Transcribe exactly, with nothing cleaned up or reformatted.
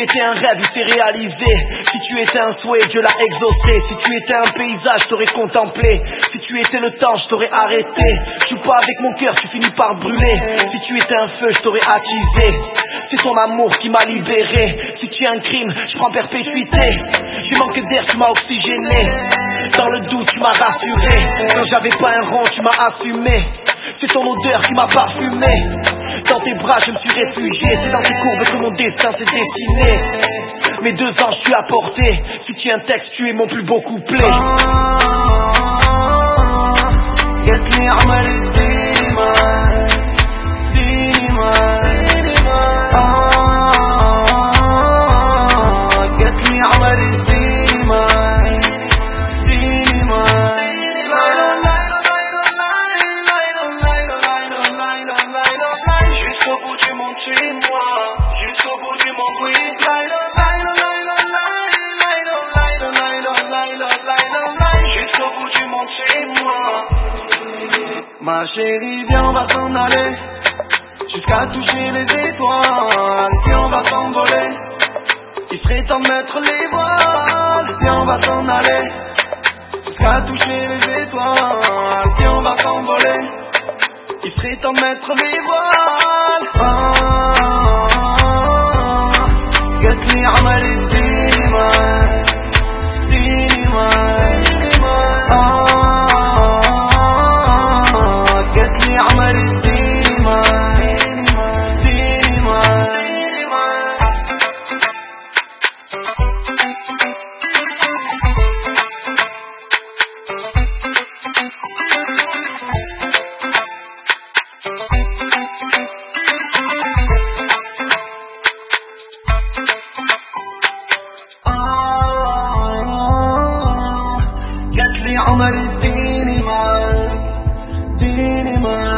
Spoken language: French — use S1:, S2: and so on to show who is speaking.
S1: étais un rêve, il s'est réalisé. Si tu étais un souhait, Dieu l'a exaucé. Si tu étais un paysage, je t'aurais contemplé. Si tu étais le temps, je t'aurais arrêté. Joue pas avec mon cœur, tu finis par brûler. Si tu étais un feu, je t'aurais attisé. C'est ton amour qui m'a libéré. Si tu es un crime, je prends perpétuité. J'ai manqué d'air, tu m'as oxygéné. Dans le doute, tu m'as rassuré. Quand j'avais pas un rond, tu m'as assumé. C'est ton odeur qui m'a parfumé. Dans tes bras je me suis réfugié. C'est dans tes courbes que mon destin s'est dessiné. Mes deux anges tu as porté. Si tu es un texte tu es mon plus beau couplet.
S2: قالتلي عمر الدين معاك ديني معاك قالتلي عمر الدين معاك ديني معاك Jusqu'au bout du monde, suis-moi. Jusqu'au bout du monde, oui. Jusqu'au bout du monde, suis-moi. Ma chérie, viens, on va s'en aller. Jusqu'à toucher les étoiles. Viens, on va s'envoler. Il serait temps de mettre les voiles. Viens, on va s'en aller. Jusqu'à toucher les étoiles. Viens, on va s'envoler. Il serait temps de mettre les voiles. قالتلي عمر الدين معاك ديني معاك قالتلي عمر الدين معاك ديني معاك قالتلي عمر الدين معاك ديني معاك